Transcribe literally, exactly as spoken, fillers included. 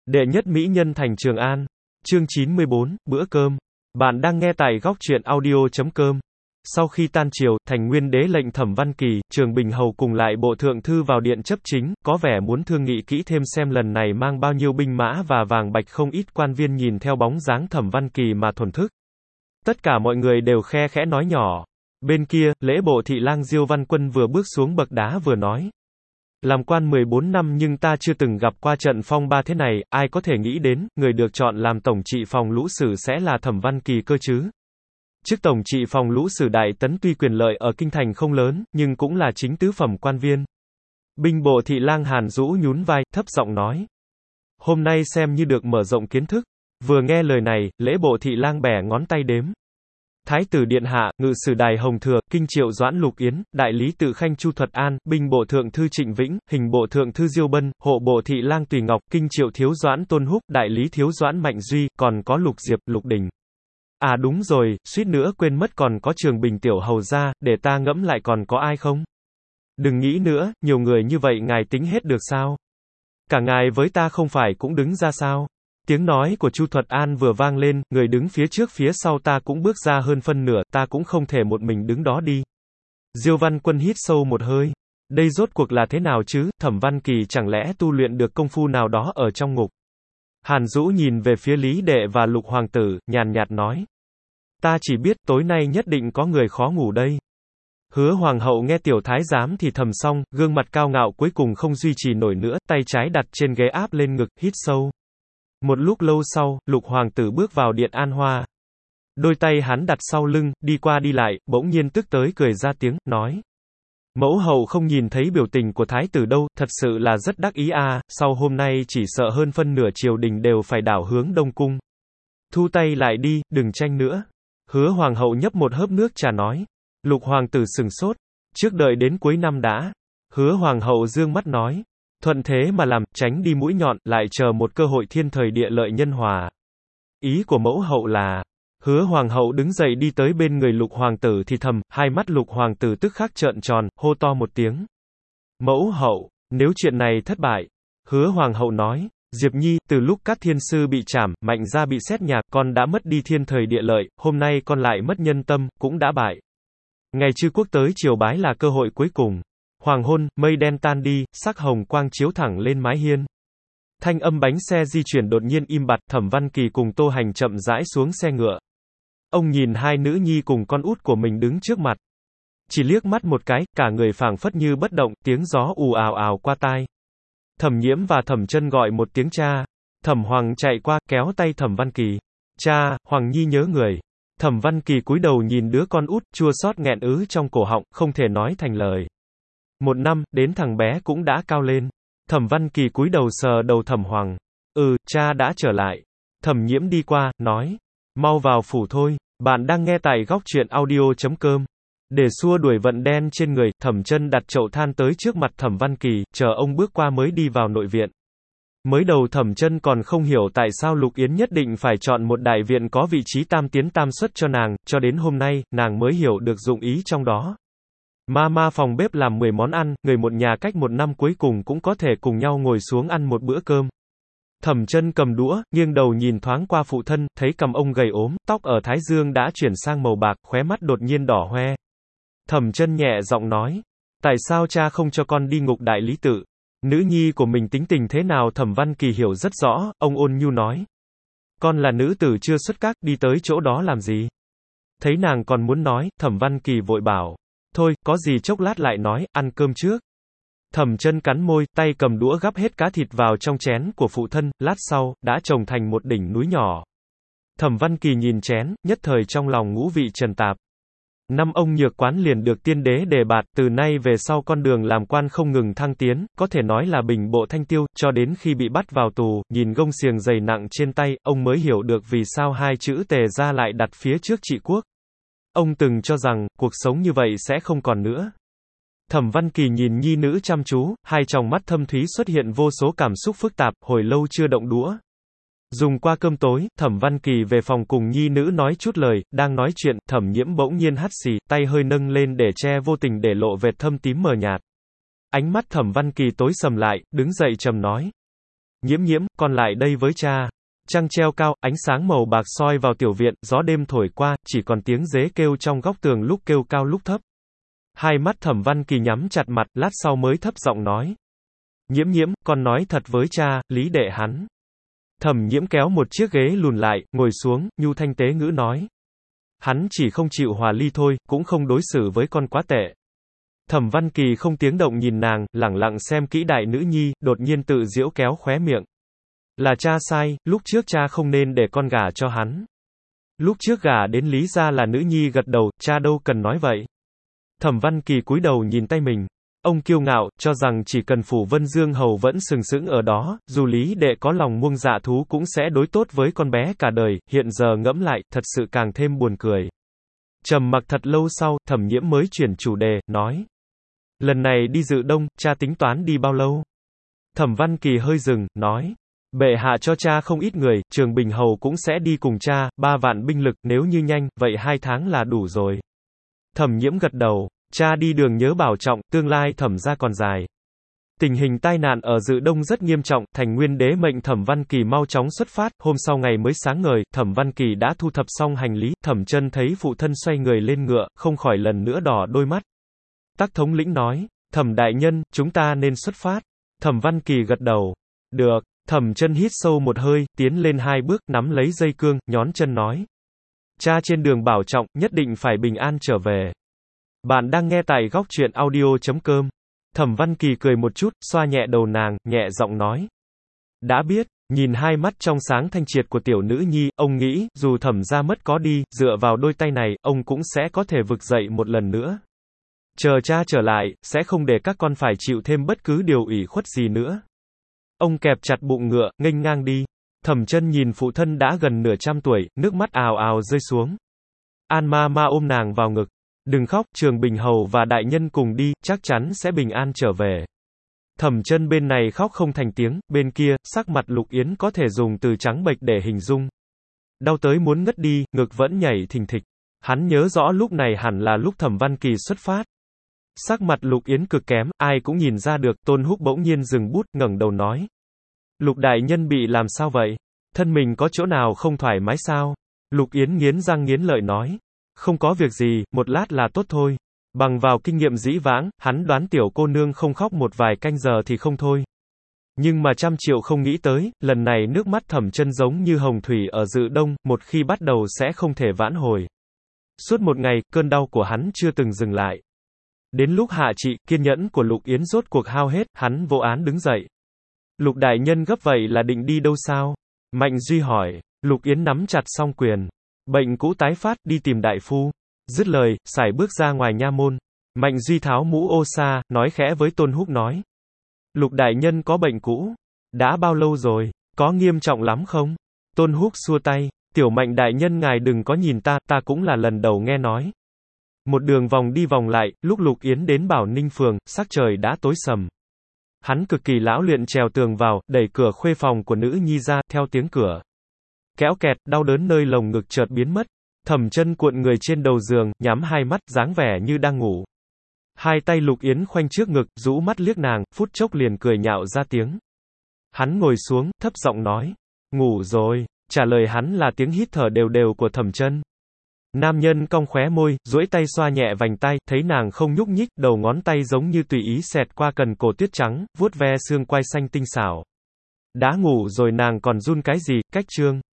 Đệ nhất mỹ nhân thành Trường An. Chương chín mươi bốn, bữa cơm. Bạn đang nghe tại góc truyện audio chấm com. Sau khi tan triều, Thành Nguyên Đế lệnh Thẩm Văn Kỳ, Trường Bình Hầu cùng lại bộ thượng thư vào điện chấp chính, có vẻ muốn thương nghị kỹ thêm xem lần này mang bao nhiêu binh mã và vàng bạch. Không ít quan viên nhìn theo bóng dáng Thẩm Văn Kỳ mà thổn thức. Tất cả mọi người đều khe khẽ nói nhỏ. Bên kia, lễ bộ thị lang Diêu Văn Quân vừa bước xuống bậc đá vừa nói. Làm quan mười bốn năm nhưng ta chưa từng gặp qua trận phong ba thế này, ai có thể nghĩ đến, người được chọn làm tổng trị phòng lũ sử sẽ là Thẩm Văn Kỳ cơ chứ. Chức tổng trị phòng lũ sử Đại Tấn tuy quyền lợi ở kinh thành không lớn, nhưng cũng là chính tứ phẩm quan viên. Binh bộ thị lang Hàn Dũ nhún vai, thấp giọng nói. Hôm nay xem như được mở rộng kiến thức. Vừa nghe lời này, lễ bộ thị lang bẻ ngón tay đếm. Thái tử điện hạ, ngự sử đài Hồng Thừa, kinh triệu Doãn Lục Yến, đại lý tự khanh Chu Thuật An, binh bộ thượng thư Trịnh Vĩnh, hình bộ thượng thư Diêu Bân, hộ bộ thị lang Tùy Ngọc, kinh triệu thiếu Doãn Tôn Húc, đại lý thiếu Doãn Mạnh Duy, còn có Lục Diệp, Lục Đình. À đúng rồi, suýt nữa quên mất còn có Trường Bình tiểu hầu gia, để ta ngẫm lại còn có ai không? Đừng nghĩ nữa, nhiều người như vậy ngài tính hết được sao? Cả ngài với ta không phải cũng đứng ra sao? Tiếng nói của Chu Thuật An vừa vang lên, người đứng phía trước phía sau ta cũng bước ra hơn phân nửa, ta cũng không thể một mình đứng đó đi. Diêu Văn Quân hít sâu một hơi. Đây rốt cuộc là thế nào chứ, Thẩm Văn Kỳ chẳng lẽ tu luyện được công phu nào đó ở trong ngục? Hàn Dũ nhìn về phía Lý Đệ và Lục Hoàng tử, nhàn nhạt nói. Ta chỉ biết tối nay nhất định có người khó ngủ đây. Hứa Hoàng hậu nghe tiểu thái giám thì thầm xong, gương mặt cao ngạo cuối cùng không duy trì nổi nữa, tay trái đặt trên ghế áp lên ngực, hít sâu. Một lúc lâu sau, Lục Hoàng tử bước vào điện An Hoa. Đôi tay hắn đặt sau lưng, đi qua đi lại, bỗng nhiên tức tới cười ra tiếng, nói. Mẫu hậu không nhìn thấy biểu tình của thái tử đâu, thật sự là rất đắc ý à, sau hôm nay chỉ sợ hơn phân nửa triều đình đều phải đảo hướng Đông Cung. Thu tay lại đi, đừng tranh nữa. Hứa Hoàng hậu nhấp một hớp nước trà nói. Lục Hoàng tử sừng sốt. Trước đợi đến cuối năm đã. Hứa Hoàng hậu dương mắt nói. Thuận thế mà làm, tránh đi mũi nhọn, lại chờ một cơ hội thiên thời địa lợi nhân hòa. Ý của mẫu hậu là, Hứa Hoàng hậu đứng dậy đi tới bên người Lục Hoàng tử thì thầm, hai mắt Lục Hoàng tử tức khắc trợn tròn, hô to một tiếng. Mẫu hậu, nếu chuyện này thất bại, Hứa Hoàng hậu nói, Diệp Nhi, từ lúc các thiên sư bị trảm, Mạnh gia bị xét nhạc, con đã mất đi thiên thời địa lợi, hôm nay con lại mất nhân tâm, cũng đã bại. Ngày chư quốc tới triều bái là cơ hội cuối cùng. Hoàng hôn, mây đen tan đi, sắc hồng quang chiếu thẳng lên mái hiên. Thanh âm bánh xe di chuyển đột nhiên im bặt, Thẩm Văn Kỳ cùng Tô Hành chậm rãi xuống xe ngựa. Ông nhìn hai nữ nhi cùng con út của mình đứng trước mặt. Chỉ liếc mắt một cái, cả người phảng phất như bất động, tiếng gió ù ào ào qua tai. Thẩm Nhiễm và Thẩm Chân gọi một tiếng cha. Thẩm Hoàng chạy qua, kéo tay Thẩm Văn Kỳ. Cha, Hoàng Nhi nhớ người. Thẩm Văn Kỳ cúi đầu nhìn đứa con út, chua xót nghẹn ứ trong cổ họng, không thể nói thành lời. Một năm, đến thằng bé cũng đã cao lên. Thẩm Văn Kỳ cúi đầu sờ đầu Thẩm Hoàng. Ừ, cha đã trở lại. Thẩm Nhiễm đi qua, nói. Mau vào phủ thôi. Bạn đang nghe tại góc truyện audio chấm com. Để xua đuổi vận đen trên người, Thẩm Chân đặt chậu than tới trước mặt Thẩm Văn Kỳ, chờ ông bước qua mới đi vào nội viện. Mới đầu Thẩm Chân còn không hiểu tại sao Lục Yến nhất định phải chọn một đại viện có vị trí tam tiến tam xuất cho nàng, cho đến hôm nay, nàng mới hiểu được dụng ý trong đó. Mama phòng bếp làm mười món ăn, người một nhà cách một năm cuối cùng cũng có thể cùng nhau ngồi xuống ăn một bữa cơm. Thẩm Chân cầm đũa, nghiêng đầu nhìn thoáng qua phụ thân, thấy cằm ông gầy ốm, tóc ở thái dương đã chuyển sang màu bạc, khóe mắt đột nhiên đỏ hoe. Thẩm Chân nhẹ giọng nói, tại sao cha không cho con đi ngục đại lý tự? Nữ nhi của mình tính tình thế nào Thẩm Văn Kỳ hiểu rất rõ, ông ôn nhu nói. Con là nữ tử chưa xuất các, đi tới chỗ đó làm gì? Thấy nàng còn muốn nói, Thẩm Văn Kỳ vội bảo. Thôi, có gì chốc lát lại nói, ăn cơm trước. Thẩm Chân cắn môi, tay cầm đũa gắp hết cá thịt vào trong chén của phụ thân, lát sau, đã trồng thành một đỉnh núi nhỏ. Thẩm Văn Kỳ nhìn chén, nhất thời trong lòng ngũ vị trần tạp. Năm ông Nhược Quán liền được tiên đế đề bạt, từ nay về sau con đường làm quan không ngừng thăng tiến, có thể nói là bình bộ thanh tiêu, cho đến khi bị bắt vào tù, nhìn gông xiềng dày nặng trên tay, ông mới hiểu được vì sao hai chữ Tề gia lại đặt phía trước trị quốc. Ông từng cho rằng, cuộc sống như vậy sẽ không còn nữa. Thẩm Văn Kỳ nhìn nhi nữ chăm chú, hai tròng mắt thâm thúy xuất hiện vô số cảm xúc phức tạp, hồi lâu chưa động đũa. Dùng qua cơm tối, Thẩm Văn Kỳ về phòng cùng nhi nữ nói chút lời, đang nói chuyện, Thẩm Nhiễm bỗng nhiên hắt xì, tay hơi nâng lên để che vô tình để lộ vệt thâm tím mờ nhạt. Ánh mắt Thẩm Văn Kỳ tối sầm lại, đứng dậy trầm nói. Nhiễm nhiễm, con lại đây với cha. Trăng treo cao, ánh sáng màu bạc soi vào tiểu viện, gió đêm thổi qua, chỉ còn tiếng dế kêu trong góc tường lúc kêu cao lúc thấp. Hai mắt Thẩm Văn Kỳ nhắm chặt mặt, lát sau mới thấp giọng nói. Nhiễm nhiễm, con nói thật với cha, Lý đệ hắn. Thẩm Nhiễm kéo một chiếc ghế lùn lại, ngồi xuống, nhu thanh tế ngữ nói. Hắn chỉ không chịu hòa ly thôi, cũng không đối xử với con quá tệ. Thẩm Văn Kỳ không tiếng động nhìn nàng, lẳng lặng xem kỹ đại nữ nhi, đột nhiên tự giễu kéo khóe miệng. Là cha sai, lúc trước cha không nên để con gả cho hắn. Lúc trước gả đến Lý gia là nữ nhi gật đầu, cha đâu cần nói vậy. Thẩm Văn Kỳ cúi đầu nhìn tay mình. Ông kiêu ngạo, cho rằng chỉ cần Phủ Vân Dương hầu vẫn sừng sững ở đó, dù Lý đệ có lòng muông dạ thú cũng sẽ đối tốt với con bé cả đời, hiện giờ ngẫm lại, thật sự càng thêm buồn cười. Trầm mặc thật lâu sau, Thẩm Nhiễm mới chuyển chủ đề, nói. Lần này đi Dự Đông, cha tính toán đi bao lâu? Thẩm Văn Kỳ hơi dừng, nói. Bệ hạ cho cha không ít người, Trường Bình hầu cũng sẽ đi cùng cha, ba vạn binh lực, nếu như nhanh, vậy hai tháng là đủ rồi. Thẩm Nhiễm gật đầu. Cha đi đường nhớ bảo trọng, tương lai Thẩm gia còn dài. Tình hình tai nạn ở Dự Đông rất nghiêm trọng, Thành Nguyên đế mệnh Thẩm Văn Kỳ mau chóng xuất phát, hôm sau ngày mới sáng ngời, Thẩm Văn Kỳ đã thu thập xong hành lý, Thẩm Chân thấy phụ thân xoay người lên ngựa, không khỏi lần nữa đỏ đôi mắt. Tắc thống lĩnh nói, Thẩm đại nhân, chúng ta nên xuất phát. Thẩm Văn Kỳ gật đầu. Được, Thẩm Chân hít sâu một hơi, tiến lên hai bước, nắm lấy dây cương, nhón chân nói. Cha trên đường bảo trọng, nhất định phải bình an trở về. Bạn đang nghe tại góc truyện audio chấm com. Thẩm Văn Kỳ cười một chút, xoa nhẹ đầu nàng, nhẹ giọng nói. Đã biết, nhìn hai mắt trong sáng thanh triệt của tiểu nữ nhi, ông nghĩ, dù Thẩm gia mất có đi, dựa vào đôi tay này, ông cũng sẽ có thể vực dậy một lần nữa. Chờ cha trở lại, sẽ không để các con phải chịu thêm bất cứ điều ủy khuất gì nữa. Ông kẹp chặt bụng ngựa, nghênh ngang đi. Thẩm Chân nhìn phụ thân đã gần nửa trăm tuổi, nước mắt ào ào rơi xuống. An ma ma ôm nàng vào ngực. Đừng khóc, Trường Bình hầu và đại nhân cùng đi, chắc chắn sẽ bình an trở về. Thẩm Chân bên này khóc không thành tiếng, bên kia, sắc mặt Lục Yến có thể dùng từ trắng bệch để hình dung. Đau tới muốn ngất đi, ngực vẫn nhảy thình thịch. Hắn nhớ rõ lúc này hẳn là lúc Thẩm Văn Kỳ xuất phát. Sắc mặt Lục Yến cực kém, ai cũng nhìn ra được, Tôn Húc bỗng nhiên dừng bút, ngẩng đầu nói. Lục đại nhân bị làm sao vậy? Thân mình có chỗ nào không thoải mái sao? Lục Yến nghiến răng nghiến lợi nói. Không có việc gì, một lát là tốt thôi. Bằng vào kinh nghiệm dĩ vãng, hắn đoán tiểu cô nương không khóc một vài canh giờ thì không thôi. Nhưng mà trăm triệu không nghĩ tới, lần này nước mắt Thẩm Chân giống như hồng thủy ở Dự Đông, một khi bắt đầu sẽ không thể vãn hồi. Suốt một ngày, cơn đau của hắn chưa từng dừng lại. Đến lúc hạ trị, kiên nhẫn của Lục Yến rốt cuộc hao hết, hắn vô án đứng dậy. Lục đại nhân gấp vậy là định đi đâu sao? Mạnh Duy hỏi. Lục Yến nắm chặt song quyền. Bệnh cũ tái phát, đi tìm đại phu. Dứt lời, sải bước ra ngoài nha môn. Mạnh Duy tháo mũ ô sa, nói khẽ với Tôn Húc nói. Lục đại nhân có bệnh cũ. Đã bao lâu rồi? Có nghiêm trọng lắm không? Tôn Húc xua tay. Tiểu Mạnh đại nhân ngài đừng có nhìn ta, ta cũng là lần đầu nghe nói. Một đường vòng đi vòng lại, lúc Lục Yến đến Bảo Ninh phường, sắc trời đã tối sầm. Hắn cực kỳ lão luyện trèo tường vào, đẩy cửa khuê phòng của nữ nhi ra, theo tiếng cửa kéo kẹt, đau đớn nơi lồng ngực chợt biến mất. Thẩm Chân cuộn người trên đầu giường, nhắm hai mắt, dáng vẻ như đang ngủ. Hai tay Lục Yến khoanh trước ngực, rũ mắt liếc nàng, phút chốc liền cười nhạo ra tiếng. Hắn ngồi xuống, thấp giọng nói, ngủ rồi. Trả lời hắn là tiếng hít thở đều đều của Thẩm Chân. Nam nhân cong khóe môi, duỗi tay xoa nhẹ vành tay, thấy nàng không nhúc nhích, đầu ngón tay giống như tùy ý xẹt qua cần cổ tuyết trắng, vuốt ve xương quai xanh tinh xảo. Đã ngủ rồi nàng còn run cái gì, cách trương.